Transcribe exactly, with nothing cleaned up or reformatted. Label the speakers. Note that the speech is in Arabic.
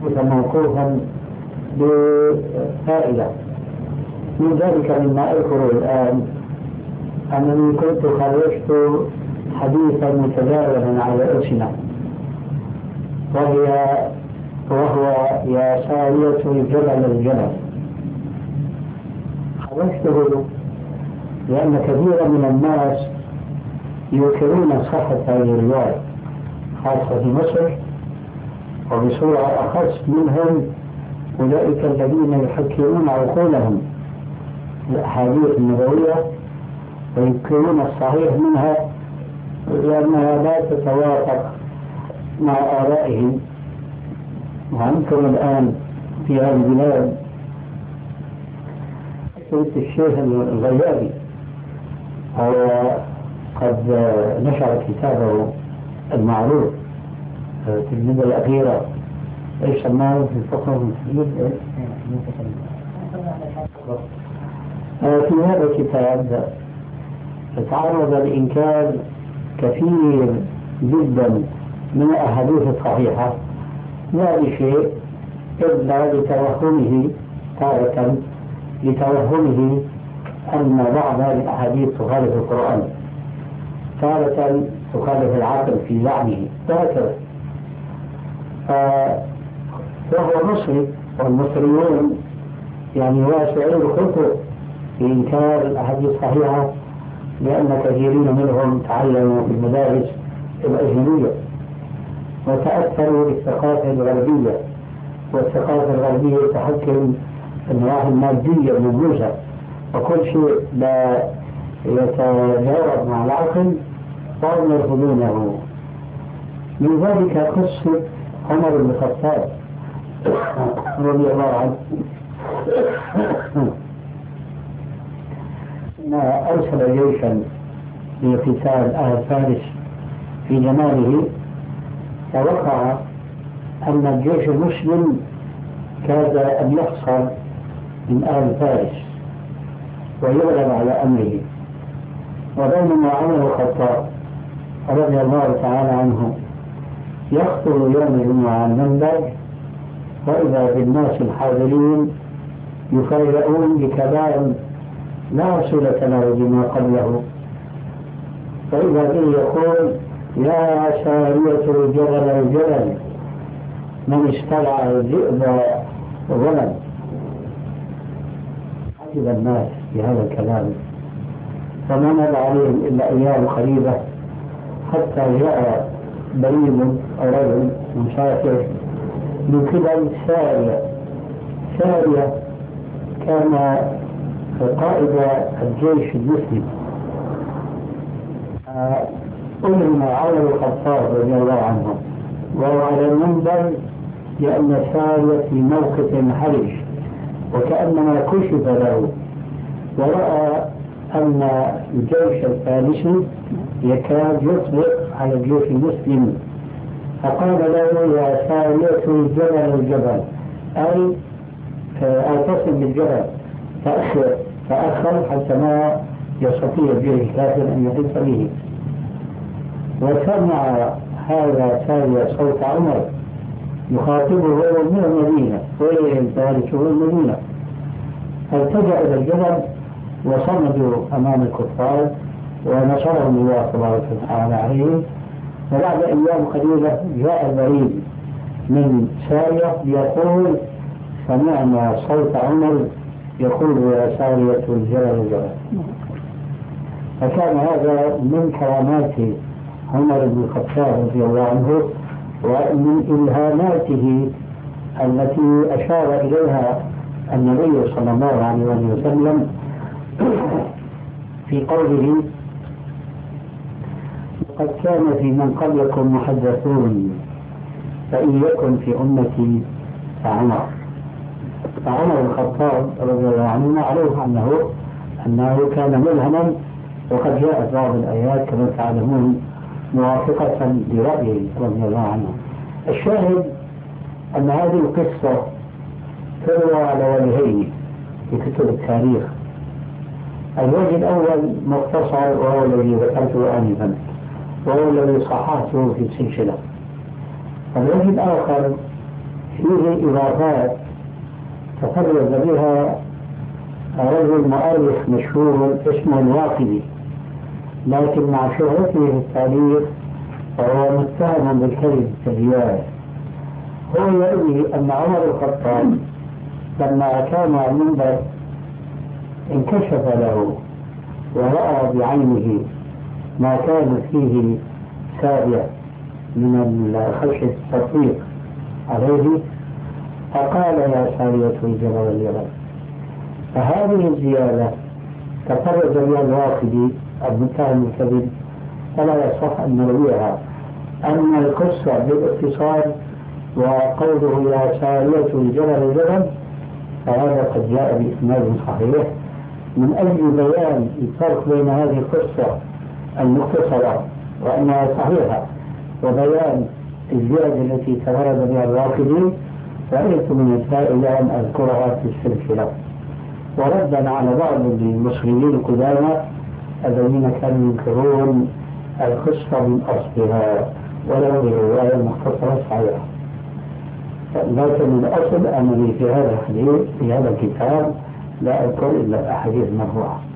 Speaker 1: موقوفا بفائدة. من ذلك مما أذكره الآن أنني كنت خرجت حديثا متداولا على الألسنة، وهي وهو يا سارية الجبل الجبل. خرجته لأن كثيرا من الناس ينكرون صحة هذه الرواية، خاصة في مصر، وبصورة أخص منهم أولئك الذين يحكمون عقولهم الأحاديث النبوية وينكرون الصحيح منها لأنها لا تتوافق مع آرائهم. وعنكم الآن في هذه البلاد الشيخ الغيابي هو قد نشر كتابه المعروف في المدة الأخيرة، ايش سماه في الفقه المسلمين؟ في هذا الكتاب تعرض لإنكار كثير جدا من الأحاديث الصحيحة، لا لشيء إلا لتوهمه تارة لتوهمه أن بعض هذه الأحاديث تخالف القرآن، تارة تخالف العقل في زعمه وهكذا. فهو مصري، والمصريون يعني واسعين الخطوة في إنكار الأحاديث الصحيحة، لأن كثيرين منهم تعلموا في المدارس الأجنبية وتأثروا بالثقافة الغربية، والثقافة الغربية تحكم النواحي المادية الموجودة، وكل شيء لا يتجاوب مع العقل فهم يرفضونه. من ذلك قصة عمر بن الخطاب رضي الله عنه، ما أرسل جيشا لقتال أهل فارس في زمانه، فوقع أن الجيش المسلم كاد أن يحصل من أهل فارس ويغلب على أمره. وبينما عمر بن الخطاب رضي الله تعالى عنه يخطب يوم الجمعة على المنبر، وإذا بالناس الحاضرين يفرقون بكلام لا صلة له بما قبله، فإذا به يقول: يا سارية الجبل الجبل من استرعى الذئب ظلم. عجب الناس بهذا الكلام، فما مضى عليهم إلا أيام قريبة حتى جاء بريد أو رجل مسافر من قبل سارية. سارية كان قائد الجيش المسلم، أمر عمر بن الخطاب رضي الله عنه وهو على المنبر، لأن سارية في موقف حرج وكأنما كشف له، ورأى أن الجيش الفارسي يكاد يطلق على الجيش المسلم، فقال له: يا سارية الجبل الجبل، أي اعتصم بالجبل، فأخر فأخر حتى ما يستطيع الجيش الكافر أن يحس به. وسمع هذا سارية صوت عمر يخاطبه من المدينة، وين فارس هو المدينة، فالتجأ إلى الجبل وصمدوا أمام الكفار ونصرهم الله تبارك وتعالى عليهم. وبعد أيام قليلة جاء البريد من سارية يقول: سمعنا صوت عمر يقول: يا سارية الجبل الجبل. فكان هذا من كرامات عمر بن الخطاب رضي الله عنه، ومن إلهاماته التي أشار إليها النبي صلى الله عليه وسلم في قوله: قد كان في من قبلكم محدثون فإن يكن في أمتي فعمر. فعمر بن الخطاب رضي الله عنه معروف عنه أنه كان ملهما، وقد جاءت بعض الآيات كما تعلمون موافقة لرأيه رضي الله عنه. الشاهد أن هذه القصة تروى على وجهين في كتب التاريخ. الوجه الأول مختصر وهو الذي ذكرته آنفا، وهو الذي صححته في السلسلة. الوجه الآخر فيه إضافات تفرد بها رجل مؤرخ مشهور اسمه الواقدي، لكن مع شهرته في التاريخ فهو متهم بالكذب كذبان. هو يروي أن عمر الخطاب لما كان على المنبر انكشف له ورأى بعينه ما كان فيه سابع من خشية التطبيق عليه، فقال يا سارية الجبل اليمن. فهذه الزيادة تفرد بها الواقدي المتهم بالكذب فلا يصح أن نرويها. أما القصة بالاختصار وقوله يا سارية الجبل اليمن فهذا قد جاء بإسناد صحيح من أجل بيان الفرق بين هذه القصة المختصرة وأنها صحيحة وبيان الزيادة التي تفرد بها الواقدي. رأيت من الفائدة أن أذكرها في السلسلة، وردا على بعض المصريين القدامى الذين كانوا ينكرون القصة من أصلها ولو برواية مختصرة صحيحة. لكن الأصل أنني في هذا الحديث في هذا الكتاب لا أذكر إلا الأحاديث المرفوعة.